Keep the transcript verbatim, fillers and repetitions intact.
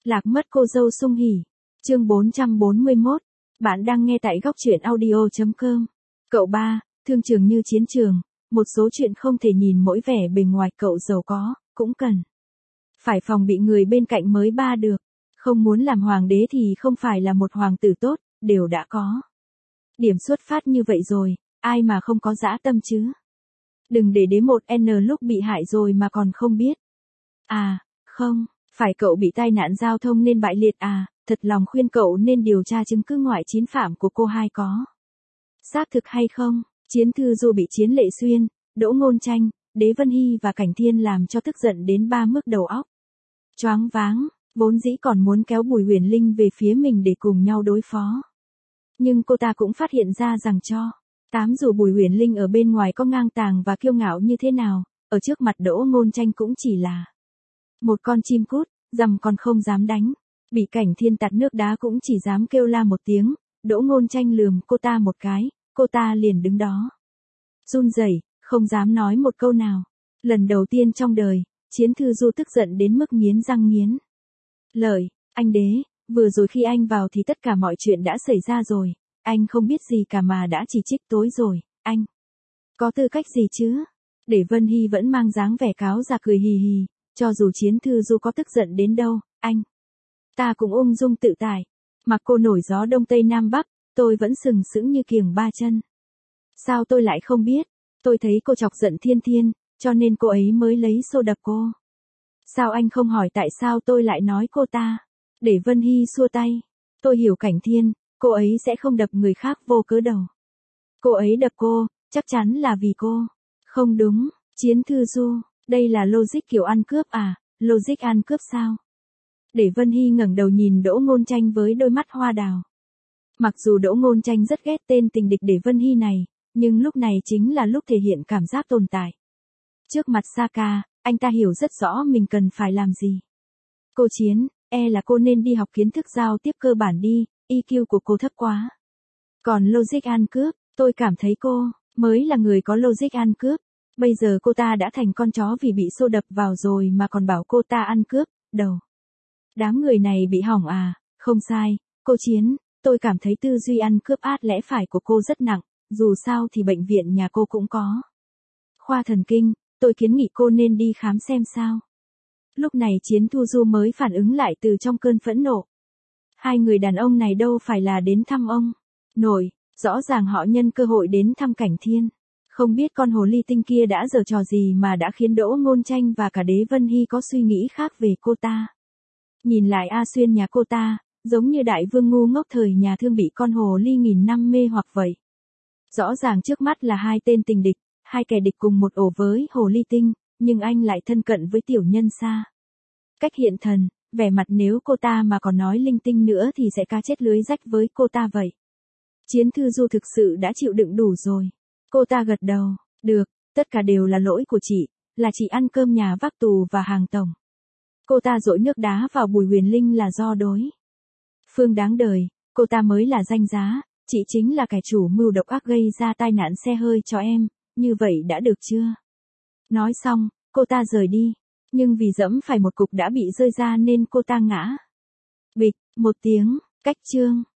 Lạc mất cô dâu sung hỉ. Chương bốn trăm bốn mươi mốt. Bạn đang nghe tại góc truyện audio chấm com. Cậu ba, thương trường như chiến trường, một số chuyện không thể nhìn mỗi vẻ bề ngoài cậu giàu có, cũng cần phải phòng bị người bên cạnh mới ba được. Không muốn làm hoàng đế thì không phải là một hoàng tử tốt, đều đã có điểm xuất phát như vậy rồi, ai mà không có dã tâm chứ. Đừng để đến một N lúc bị hại rồi mà còn không biết. À, không, phải cậu bị tai nạn giao thông nên bại liệt à, thật lòng khuyên cậu nên điều tra chứng cứ ngoại chín phạm của cô hai có xác thực hay không. Chiến Thư Du bị Chiến Lệ Xuyên, Đỗ Ngôn Tranh, Đế Vân Hy và Cảnh Thiên làm cho tức giận đến ba mức đầu óc choáng váng, vốn dĩ còn muốn kéo Bùi Huyền Linh về phía mình để cùng nhau đối phó. Nhưng cô ta cũng phát hiện ra rằng cho tám dù Bùi Huyền Linh ở bên ngoài có ngang tàng và kiêu ngạo như thế nào, ở trước mặt Đỗ Ngôn Tranh cũng chỉ là một con chim cút, dằm còn không dám đánh. Bị Cảnh Thiên tạt nước đá cũng chỉ dám kêu la một tiếng. Đỗ Ngôn Tranh lườm cô ta một cái, cô ta liền đứng đó run rẩy, không dám nói một câu nào. Lần đầu tiên trong đời, Chiến Thư Du tức giận đến mức nghiến răng nghiến lợi. Anh đế, vừa rồi khi anh vào thì tất cả mọi chuyện đã xảy ra rồi, anh không biết gì cả mà đã chỉ trích tối rồi, anh có tư cách gì chứ? Để Vân Hy vẫn mang dáng vẻ cáo già cười hì hì, cho dù Chiến Thư Du có tức giận đến đâu, anh ta cũng ung dung tự tại. Mặc cô nổi gió đông tây nam bắc, tôi vẫn sừng sững như kiềng ba chân. Sao tôi lại không biết? Tôi thấy cô chọc giận Thiên Thiên, cho nên cô ấy mới lấy xô đập cô. Sao anh không hỏi tại sao tôi lại nói cô ta? Để Vân Hy xua tay. Tôi hiểu Cảnh Thiên, cô ấy sẽ không đập người khác vô cớ đâu. Cô ấy đập cô, chắc chắn là vì cô. Không đúng, Chiến Thư Du, đây là logic kiểu ăn cướp à, logic ăn cướp sao? Để Vân Hy ngẩng đầu nhìn Đỗ Ngôn Tranh với đôi mắt hoa đào. Mặc dù Đỗ Ngôn Tranh rất ghét tên tình địch Để Vân Hy này, nhưng lúc này chính là lúc thể hiện cảm giác tồn tại. Trước mặt Saka, anh ta hiểu rất rõ mình cần phải làm gì. Cô Chiến, e là cô nên đi học kiến thức giao tiếp cơ bản đi, E Q của cô thấp quá. Còn logic ăn cướp, tôi cảm thấy cô mới là người có logic ăn cướp. Bây giờ cô ta đã thành con chó vì bị xô đập vào rồi mà còn bảo cô ta ăn cướp, đầu. Đám người này bị hỏng à, không sai, cô Chiến, tôi cảm thấy tư duy ăn cướp át lẽ phải của cô rất nặng, dù sao thì bệnh viện nhà cô cũng có khoa thần kinh, tôi kiến nghị cô nên đi khám xem sao. Lúc này Chiến Thư Du mới phản ứng lại từ trong cơn phẫn nộ. Hai người đàn ông này đâu phải là đến thăm ông nội, rõ ràng họ nhân cơ hội đến thăm Cảnh Thiên. Không biết con hồ ly tinh kia đã giở trò gì mà đã khiến Đỗ Ngôn Tranh và cả Đế Vân Hy có suy nghĩ khác về cô ta. Nhìn lại A Xuyên nhà cô ta, giống như đại vương ngu ngốc thời nhà Thương bị con hồ ly nghìn năm mê hoặc vậy. Rõ ràng trước mắt là hai tên tình địch, hai kẻ địch cùng một ổ với hồ ly tinh, nhưng anh lại thân cận với tiểu nhân xa cách hiện thần, vẻ mặt nếu cô ta mà còn nói linh tinh nữa thì sẽ cá chết lưới rách với cô ta vậy. Chiến Thư Du thực sự đã chịu đựng đủ rồi. Cô ta gật đầu, được, tất cả đều là lỗi của chị, là chị ăn cơm nhà vác tù và hàng tổng. Cô ta dội nước đá vào Bùi Huyền Linh là do đối phương đáng đời, cô ta mới là danh giá, chị chính là kẻ chủ mưu độc ác gây ra tai nạn xe hơi cho em, như vậy đã được chưa? Nói xong, cô ta rời đi, nhưng vì dẫm phải một cục đã bị rơi ra nên cô ta ngã. Bịch, một tiếng, cách chương.